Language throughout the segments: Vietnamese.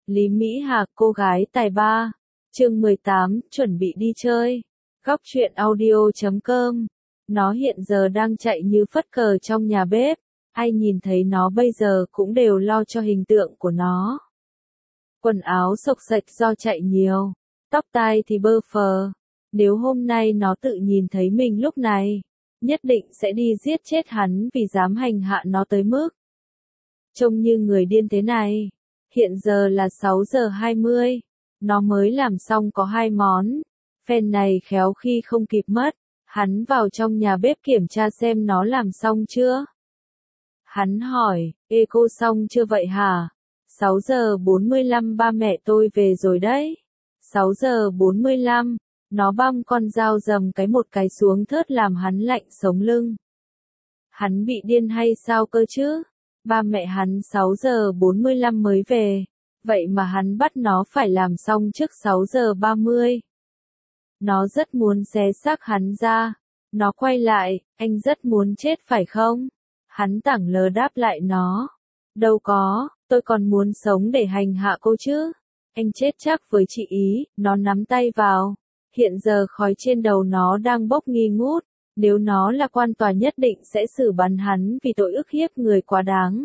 Lý Mỹ Hạc, cô gái tài ba. Chương 18, chuẩn bị đi chơi. Góc truyện audio.com. Nó hiện giờ đang chạy như phất cờ trong nhà bếp. Ai nhìn thấy nó bây giờ cũng đều lo cho hình tượng của nó. Quần áo xộc xệch do chạy nhiều. Tóc tai thì bơ phờ. Nếu hôm nay nó tự nhìn thấy mình lúc này, nhất định sẽ đi giết chết hắn vì dám hành hạ nó tới mức trông như người điên thế này. Hiện giờ là 6 giờ 20, nó mới làm xong có 2 món. Phen này khéo khi không kịp mất, hắn vào trong nhà bếp kiểm tra xem nó làm xong chưa. Hắn hỏi, ê cô xong chưa vậy hả? 6 giờ 45 ba mẹ tôi về rồi đấy. 6 giờ 45, nó băm con dao dầm một cái xuống thớt làm hắn lạnh sống lưng. Hắn bị điên hay sao cơ chứ? Ba mẹ hắn 6 giờ 45 mới về, vậy mà hắn bắt nó phải làm xong trước 6 giờ 30. Nó rất muốn xé xác hắn ra. Nó quay lại, anh rất muốn chết phải không? Hắn tảng lờ đáp lại nó. Đâu có, tôi còn muốn sống để hành hạ cô chứ. Anh chết chắc với chị ý, nó nắm tay vào. Hiện giờ khói trên đầu nó đang bốc nghi ngút. Nếu nó là quan tòa nhất định sẽ xử bắn hắn vì tội ức hiếp người quá đáng.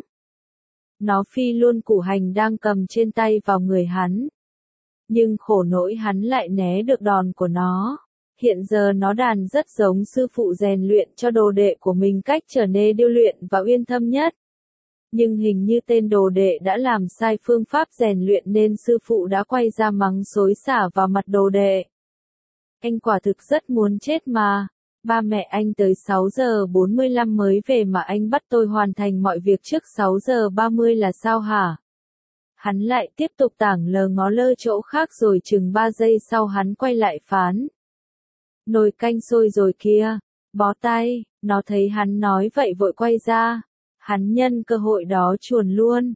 Nó phi luôn củ hành đang cầm trên tay vào người hắn. Nhưng khổ nỗi hắn lại né được đòn của nó. Hiện giờ nó đàn rất giống sư phụ rèn luyện cho đồ đệ của mình cách trở nên điêu luyện và uyên thâm nhất. Nhưng hình như tên đồ đệ đã làm sai phương pháp rèn luyện nên sư phụ đã quay ra mắng xối xả vào mặt đồ đệ. Anh quả thực rất muốn chết mà. Ba mẹ anh tới 6 giờ 45 mới về mà anh bắt tôi hoàn thành mọi việc trước 6 giờ 30 là sao hả? Hắn lại tiếp tục tảng lờ ngó lơ chỗ khác rồi chừng 3 giây sau hắn quay lại phán. Nồi canh sôi rồi kia, bó tay. Nó thấy hắn nói vậy vội quay ra. Hắn nhân cơ hội đó chuồn luôn.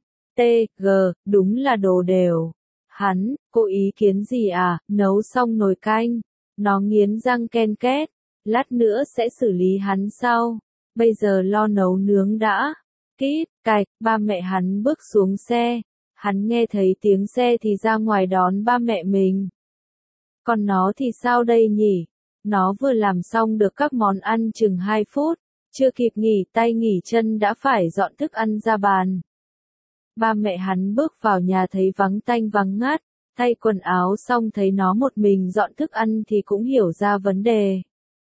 Đúng là đồ đều. Hắn, cô ý kiến gì à, nấu xong nồi canh. Nó nghiến răng ken két. Lát nữa sẽ xử lý hắn sau. Bây giờ lo nấu nướng đã. Kít, cạch, ba mẹ hắn bước xuống xe. Hắn nghe thấy tiếng xe thì ra ngoài đón ba mẹ mình. Còn nó thì sao đây nhỉ? Nó vừa làm xong được các món ăn chừng 2 phút. Chưa kịp nghỉ tay nghỉ chân đã phải dọn thức ăn ra bàn. Ba mẹ hắn bước vào nhà thấy vắng tanh vắng ngắt. Thay quần áo xong thấy nó một mình dọn thức ăn thì cũng hiểu ra vấn đề.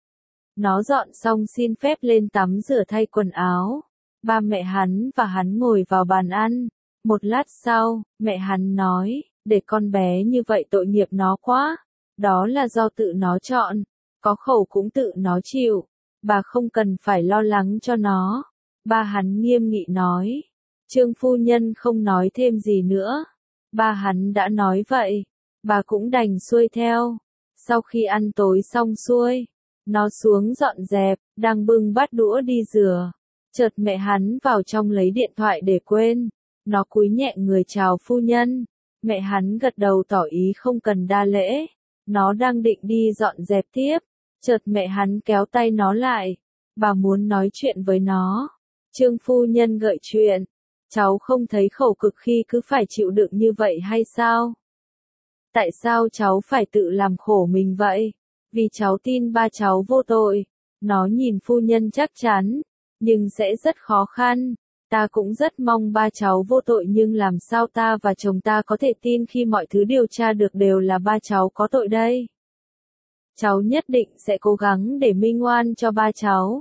Nó dọn xong xin phép lên tắm rửa thay quần áo. Ba mẹ hắn và hắn ngồi vào bàn ăn. Một lát sau, mẹ hắn nói, để con bé như vậy tội nghiệp nó quá. Đó là do tự nó chọn, có khẩu cũng tự nó chịu. Bà không cần phải lo lắng cho nó. Ba hắn nghiêm nghị nói. Trương phu nhân không nói thêm gì nữa. Ba hắn đã nói vậy. Bà cũng đành xuôi theo. Sau khi ăn tối xong xuôi, nó xuống dọn dẹp, đang bưng bát đũa đi rửa. Chợt mẹ hắn vào trong lấy điện thoại để quên. Nó cúi nhẹ người chào phu nhân. Mẹ hắn gật đầu tỏ ý không cần đa lễ. Nó đang định đi dọn dẹp tiếp. Chợt mẹ hắn kéo tay nó lại. Bà muốn nói chuyện với nó. Trương phu nhân gợi chuyện. Cháu không thấy khổ cực khi cứ phải chịu đựng như vậy hay sao? Tại sao cháu phải tự làm khổ mình vậy? Vì cháu tin ba cháu vô tội. Nó nhìn phu nhân chắc chắn. Nhưng sẽ rất khó khăn. Ta cũng rất mong ba cháu vô tội nhưng làm sao ta và chồng ta có thể tin khi mọi thứ điều tra được đều là ba cháu có tội đây? Cháu nhất định sẽ cố gắng để minh oan cho ba cháu.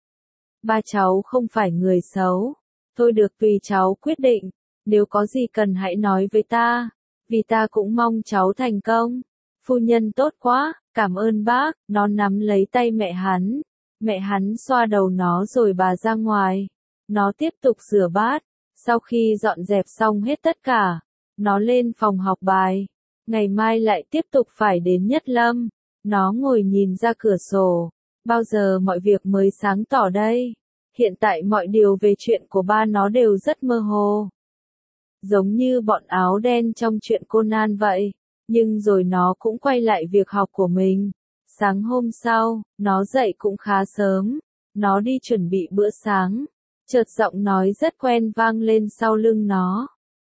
Ba cháu không phải người xấu. Thôi được tùy cháu quyết định. Nếu có gì cần hãy nói với ta. Vì ta cũng mong cháu thành công. Phu nhân tốt quá, cảm ơn bác. Nó nắm lấy tay mẹ hắn. Mẹ hắn xoa đầu nó rồi bà ra ngoài. Nó tiếp tục rửa bát. Sau khi dọn dẹp xong hết tất cả, nó lên phòng học bài. Ngày mai lại tiếp tục phải đến Nhất Lâm. Nó ngồi nhìn ra cửa sổ. Bao giờ mọi việc mới sáng tỏ đây? Hiện tại mọi điều về chuyện của ba nó đều rất mơ hồ. Giống như bọn áo đen trong truyện Conan vậy. Nhưng rồi nó cũng quay lại việc học của mình. Sáng hôm sau, nó dậy cũng khá sớm. Nó đi chuẩn bị bữa sáng. Chợt giọng nói rất quen vang lên sau lưng nó.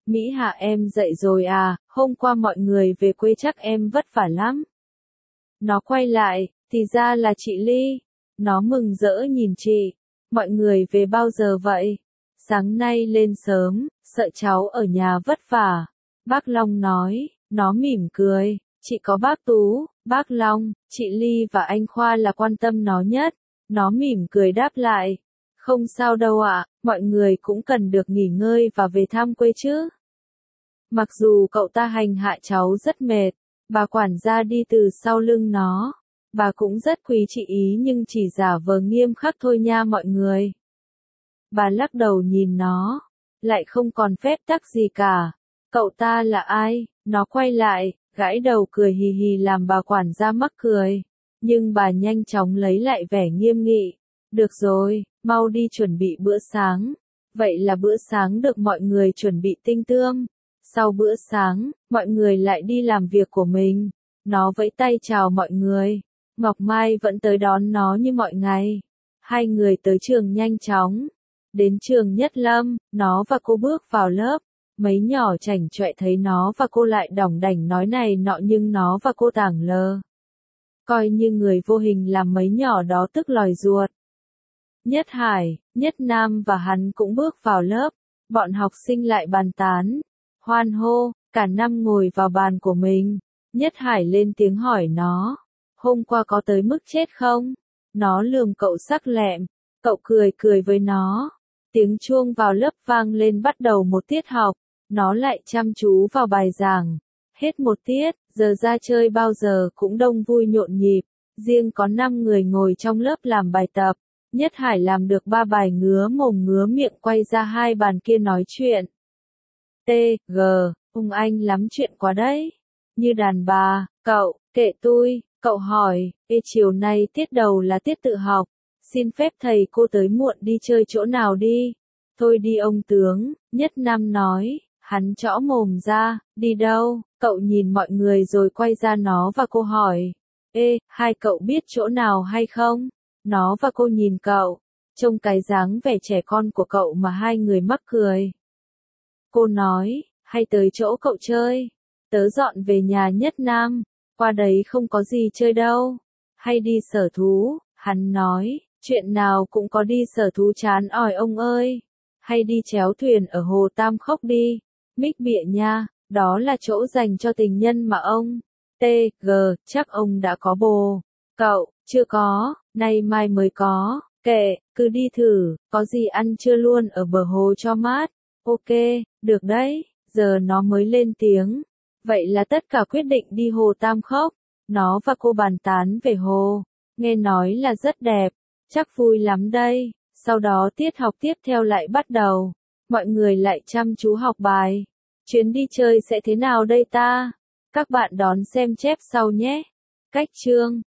Mỹ Hạ em dậy rồi à, hôm qua mọi người về quê chắc em vất vả lắm. Nó quay lại, thì ra là chị Ly. Nó mừng rỡ nhìn chị. Mọi người về bao giờ vậy? Sáng nay lên sớm, sợ cháu ở nhà vất vả. Bác Long nói, nó mỉm cười. Chị có bác Tú, bác Long, chị Ly và anh Khoa là quan tâm nó nhất. Nó mỉm cười đáp lại. Không sao đâu ạ, mọi người cũng cần được nghỉ ngơi và về thăm quê chứ. Mặc dù cậu ta hành hạ cháu rất mệt, bà quản gia đi từ sau lưng nó. Bà cũng rất quý chị ý nhưng chỉ giả vờ nghiêm khắc thôi nha mọi người. Bà lắc đầu nhìn nó, lại không còn phép tắc gì cả. Cậu ta là ai? Nó quay lại, gãi đầu cười hì hì làm bà quản gia mắc cười. Nhưng bà nhanh chóng lấy lại vẻ nghiêm nghị. Được rồi, mau đi chuẩn bị bữa sáng. Vậy là bữa sáng được mọi người chuẩn bị tinh tươm. Sau bữa sáng, mọi người lại đi làm việc của mình. Nó vẫy tay chào mọi người. Ngọc Mai vẫn tới đón nó như mọi ngày. Hai người tới trường nhanh chóng. Đến trường Nhất Lâm, nó và cô bước vào lớp. Mấy nhỏ chảnh chọe thấy nó và cô lại đỏng đảnh nói này nọ nhưng nó và cô tảng lơ. Coi như người vô hình làm mấy nhỏ đó tức lòi ruột. Nhất Hải, Nhất Nam và hắn cũng bước vào lớp. Bọn học sinh lại bàn tán. Hoan hô, cả năm ngồi vào bàn của mình. Nhất Hải lên tiếng hỏi nó. Hôm qua có tới mức chết không? Nó lườm cậu sắc lẹm. Cậu cười cười với nó. Tiếng chuông vào lớp vang lên bắt đầu một tiết học. Nó lại chăm chú vào bài giảng. Hết một tiết, giờ ra chơi bao giờ cũng đông vui nhộn nhịp. Riêng có 5 người ngồi trong lớp làm bài tập. Nhất Hải làm được 3 bài ngứa mồm ngứa miệng quay ra 2 bàn kia nói chuyện. T.G. Ông anh lắm chuyện quá đấy. Như đàn bà, cậu, kệ tôi, cậu hỏi, chiều nay tiết đầu là tiết tự học. Xin phép thầy cô tới muộn đi chơi chỗ nào đi. Thôi đi ông tướng, Nhất Nam nói, hắn chõ mồm ra, đi đâu, cậu nhìn mọi người rồi quay ra nó và cô hỏi. Hai cậu biết chỗ nào hay không? Nó và cô nhìn cậu, trông cái dáng vẻ trẻ con của cậu mà hai người mắc cười. Cô nói, hay tới chỗ cậu chơi. Tớ dọn về nhà Nhất Nam, qua đấy không có gì chơi đâu. Hay đi sở thú, hắn nói, chuyện nào cũng có đi sở thú chán ỏi ông ơi. Hay đi chéo thuyền ở hồ Tam Khốc đi. Mích bịa nha, đó là chỗ dành cho tình nhân mà ông. T.G. Chắc ông đã có bồ. Cậu, chưa có, nay mai mới có. Kệ, cứ đi thử, có gì ăn trưa luôn ở bờ hồ cho mát. Ok, được đấy, giờ nó mới lên tiếng. Vậy là tất cả quyết định đi hồ Tam Khốc. Nó và cô bàn tán về hồ. Nghe nói là rất đẹp. Chắc vui lắm đây. Sau đó tiết học tiếp theo lại bắt đầu. Mọi người lại chăm chú học bài. Chuyến đi chơi sẽ thế nào đây ta? Các bạn đón xem chép sau nhé. Cách chương